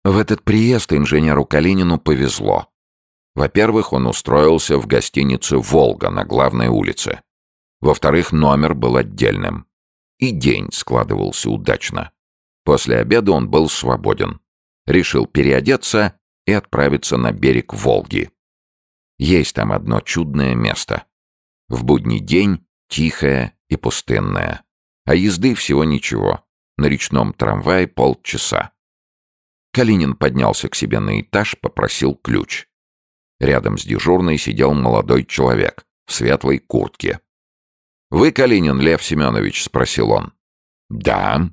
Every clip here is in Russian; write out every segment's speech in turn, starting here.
В этот приезд инженеру Калинину повезло. Во-первых, он устроился в гостинице «Волга» на главной улице. Во-вторых, номер был отдельным. И день складывался удачно. После обеда он был свободен. Решил переодеться и отправиться на берег Волги. Есть там одно чудное место. В будний день тихое и пустынное. А езды всего ничего. На речном трамвае полчаса. Калинин поднялся к себе на этаж, попросил ключ. Рядом с дежурной сидел молодой человек в светлой куртке. «Вы Калинин, Лев Семенович?» — спросил он. «Да».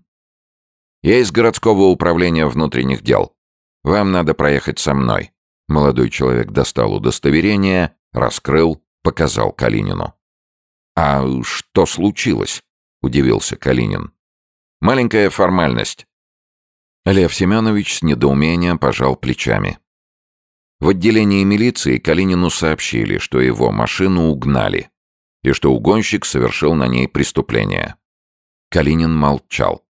«Я из городского управления внутренних дел. Вам надо проехать со мной». Молодой человек достал удостоверение, раскрыл, показал Калинину. «А что случилось?» — удивился Калинин. «Маленькая формальность». Лев Семенович с недоумением пожал плечами. В отделении милиции Калинину сообщили, что его машину угнали, и что угонщик совершил на ней преступление. Калинин молчал.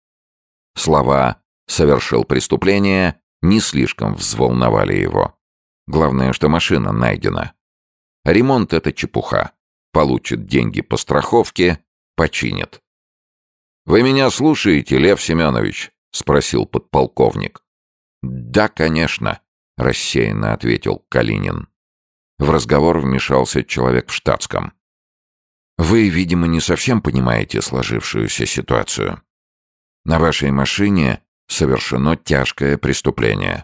Слова «совершил преступление» не слишком взволновали его. Главное, что машина найдена. Ремонт — это чепуха. Получит деньги по страховке, починит. «Вы меня слушаете, Лев Семенович?» — спросил подполковник. «Да, конечно», — рассеянно ответил Калинин. В разговор вмешался человек в штатском. «Вы, видимо, не совсем понимаете сложившуюся ситуацию. На вашей машине совершено тяжкое преступление».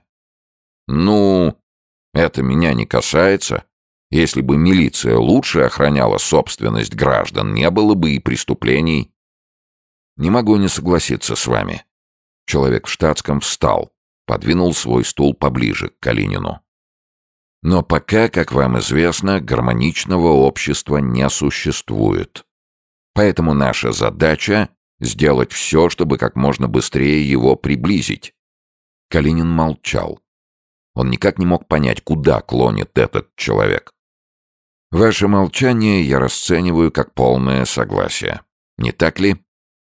«Ну, это меня не касается. Если бы милиция лучше охраняла собственность граждан, не было бы и преступлений». «Не могу не согласиться с вами». Человек в штатском встал, подвинул свой стул поближе к Калинину. «Но пока, как вам известно, гармоничного общества не существует. Поэтому наша задача — сделать все, чтобы как можно быстрее его приблизить». Калинин молчал. Он никак не мог понять, куда клонит этот человек. «Ваше молчание я расцениваю как полное согласие. Не так ли?»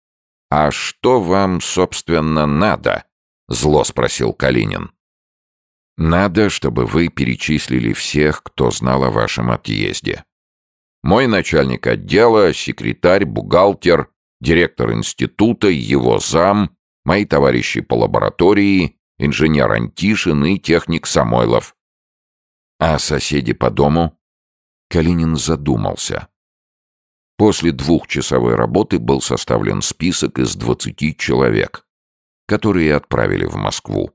«А что вам, собственно, надо?» — зло спросил Калинин. «Надо, чтобы вы перечислили всех, кто знал о вашем отъезде. Мой начальник отдела, секретарь, бухгалтер, директор института, его зам, мои товарищи по лаборатории, инженер Антишин и техник Самойлов». «А соседи по дому?» Калинин задумался. После двухчасовой работы был составлен список из 20 человек, которые отправили в Москву.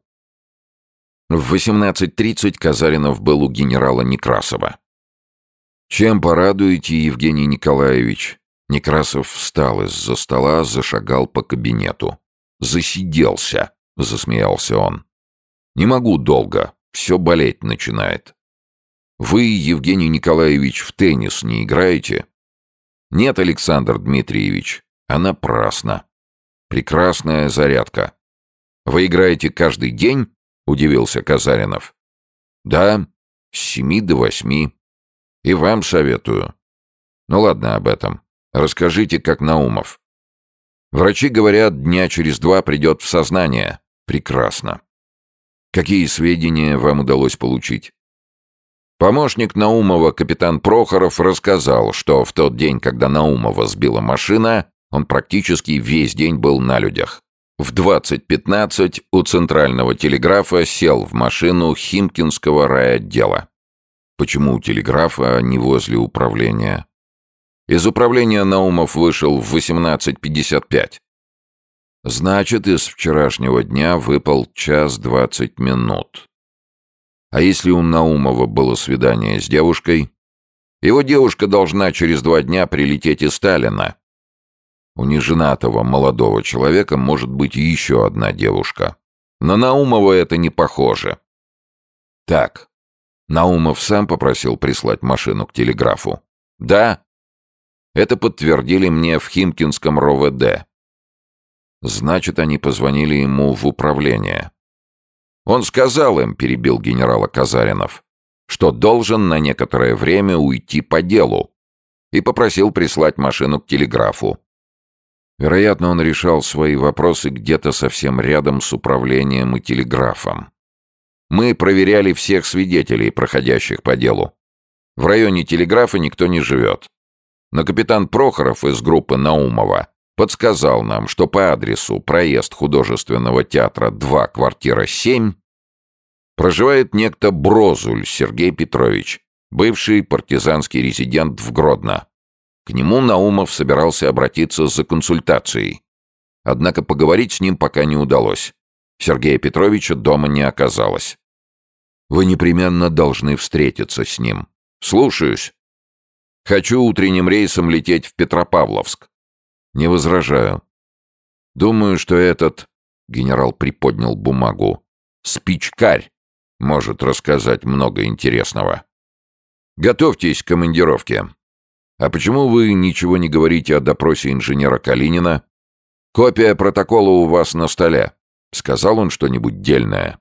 В 18:30 Казаринов был у генерала Некрасова. «Чем порадуете, Евгений Николаевич?» Некрасов встал из-за стола, зашагал по кабинету. «Засиделся», — засмеялся он. «Не могу долго, все болеть начинает». «Вы, Евгений Николаевич, в теннис не играете?» «Нет, Александр Дмитриевич, а напрасно. Прекрасная зарядка». «Вы играете каждый день?» — удивился Казаринов. «Да, с 7 до 8. И вам советую. Ну ладно об этом. Расскажите, как Наумов». «Врачи говорят, дня через 2 придет в сознание». «Прекрасно. Какие сведения вам удалось получить?» Помощник Наумова, капитан Прохоров, рассказал, что в тот день, когда Наумова сбила машина, он практически весь день был на людях. В 20:15 у центрального телеграфа сел в машину Химкинского райотдела. Почему у телеграфа, а не возле управления? Из управления Наумов вышел в 18:55. Значит, из вчерашнего дня выпал 1:20. А если у Наумова было свидание с девушкой? Его девушка должна через 2 дня прилететь из Сталина. У неженатого молодого человека может быть еще одна девушка. На Наумова это не похоже. Так, Наумов сам попросил прислать машину к телеграфу? Да. Это подтвердили мне в Химкинском РОВД. Значит, они позвонили ему в управление. Он сказал им, перебил генерала Казаринов, что должен на некоторое время уйти по делу, и попросил прислать машину к телеграфу. Вероятно, он решал свои вопросы где-то совсем рядом с управлением и телеграфом. Мы проверяли всех свидетелей, проходящих по делу. В районе телеграфа никто не живет. Но капитан Прохоров из группы Наумова подсказал нам, что по адресу проезд художественного театра 2, квартира 7 проживает некто Брозуль Сергей Петрович, бывший партизанский резидент в Гродно. К нему Наумов собирался обратиться за консультацией. Однако поговорить с ним пока не удалось. Сергея Петровича дома не оказалось. Вы непременно должны встретиться с ним. Слушаюсь. Хочу утренним рейсом лететь в Петропавловск. Не возражаю. Думаю, что этот... Генерал приподнял бумагу. Спичкарь может рассказать много интересного. Готовьтесь к командировке. А почему вы ничего не говорите о допросе инженера Калинина? Копия протокола у вас на столе. Сказал он что-нибудь дельное?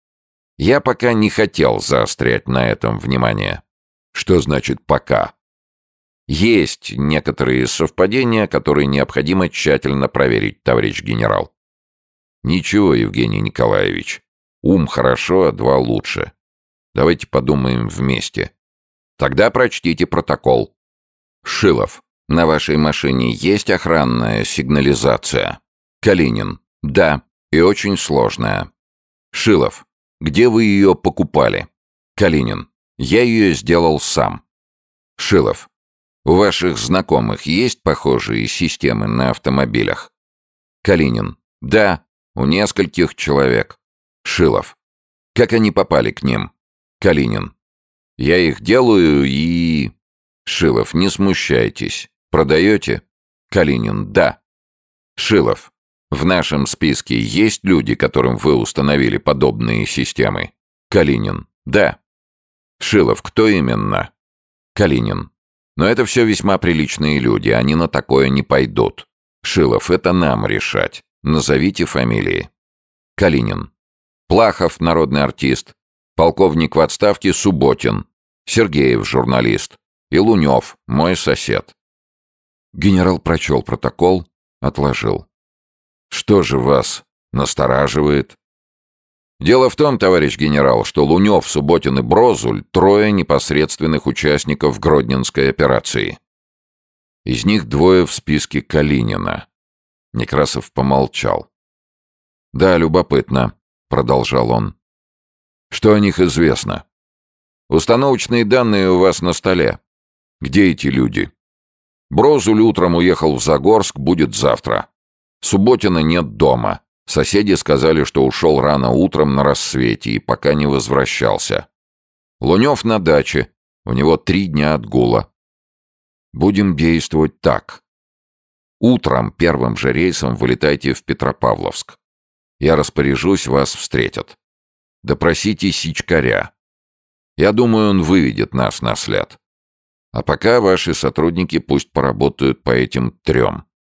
Я пока не хотел заострять на этом внимание. Что значит «пока»? Есть некоторые совпадения, которые необходимо тщательно проверить, товарищ генерал. Ничего, Евгений Николаевич. Ум хорошо, а два лучше. Давайте подумаем вместе. Тогда прочтите протокол. Шилов. На вашей машине есть охранная сигнализация? Калинин. Да, и очень сложная. Шилов. Где вы ее покупали? Калинин. Я ее сделал сам. Шилов. У ваших знакомых есть похожие системы на автомобилях? Калинин. Да, у нескольких человек. Шилов. Как они попали к ним? Калинин. Я их делаю и... Шилов. Не смущайтесь. Продаете? Калинин. Да. Шилов. В нашем списке есть люди, которым вы установили подобные системы? Калинин. Да. Шилов. Кто именно? Калинин. Но это все весьма приличные люди, они на такое не пойдут. Шилов. Это нам решать. Назовите фамилии. Калинин. Плахов, народный артист. Полковник в отставке Субботин. Сергеев, журналист. И Лунев, мой сосед. Генерал прочел протокол, отложил. Что же вас настораживает? Дело в том, товарищ генерал, что Лунев, Субботин и Брозуль — трое непосредственных участников Гродненской операции. Из них двое в списке Калинина. Некрасов помолчал. «Да, любопытно», — продолжал он. «Что о них известно? Установочные данные у вас на столе. Где эти люди? Брозуль утром уехал в Загорск, будет завтра. Субботина нет дома. Соседи сказали, что ушел рано утром на рассвете и пока не возвращался. Лунев на даче. У него 3 дня отгула. Будем действовать так. Утром первым же рейсом вылетайте в Петропавловск. Я распоряжусь, вас встретят. Допросите Сичкаря. Я думаю, он выведет нас на след. А пока ваши сотрудники пусть поработают по этим 3.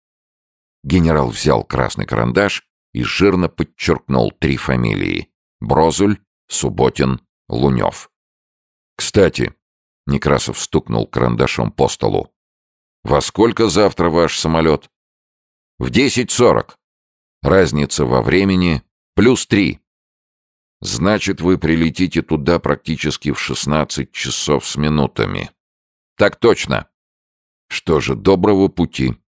Генерал взял красный карандаш и жирно подчеркнул 3 фамилии. Брозуль, Субботин, Лунев. «Кстати», — Некрасов стукнул карандашом по столу, «во сколько завтра ваш самолет?» «В 10:40. Разница во времени +3. Значит, вы прилетите туда практически в 16 часов с минутами». «Так точно». «Что же, доброго пути».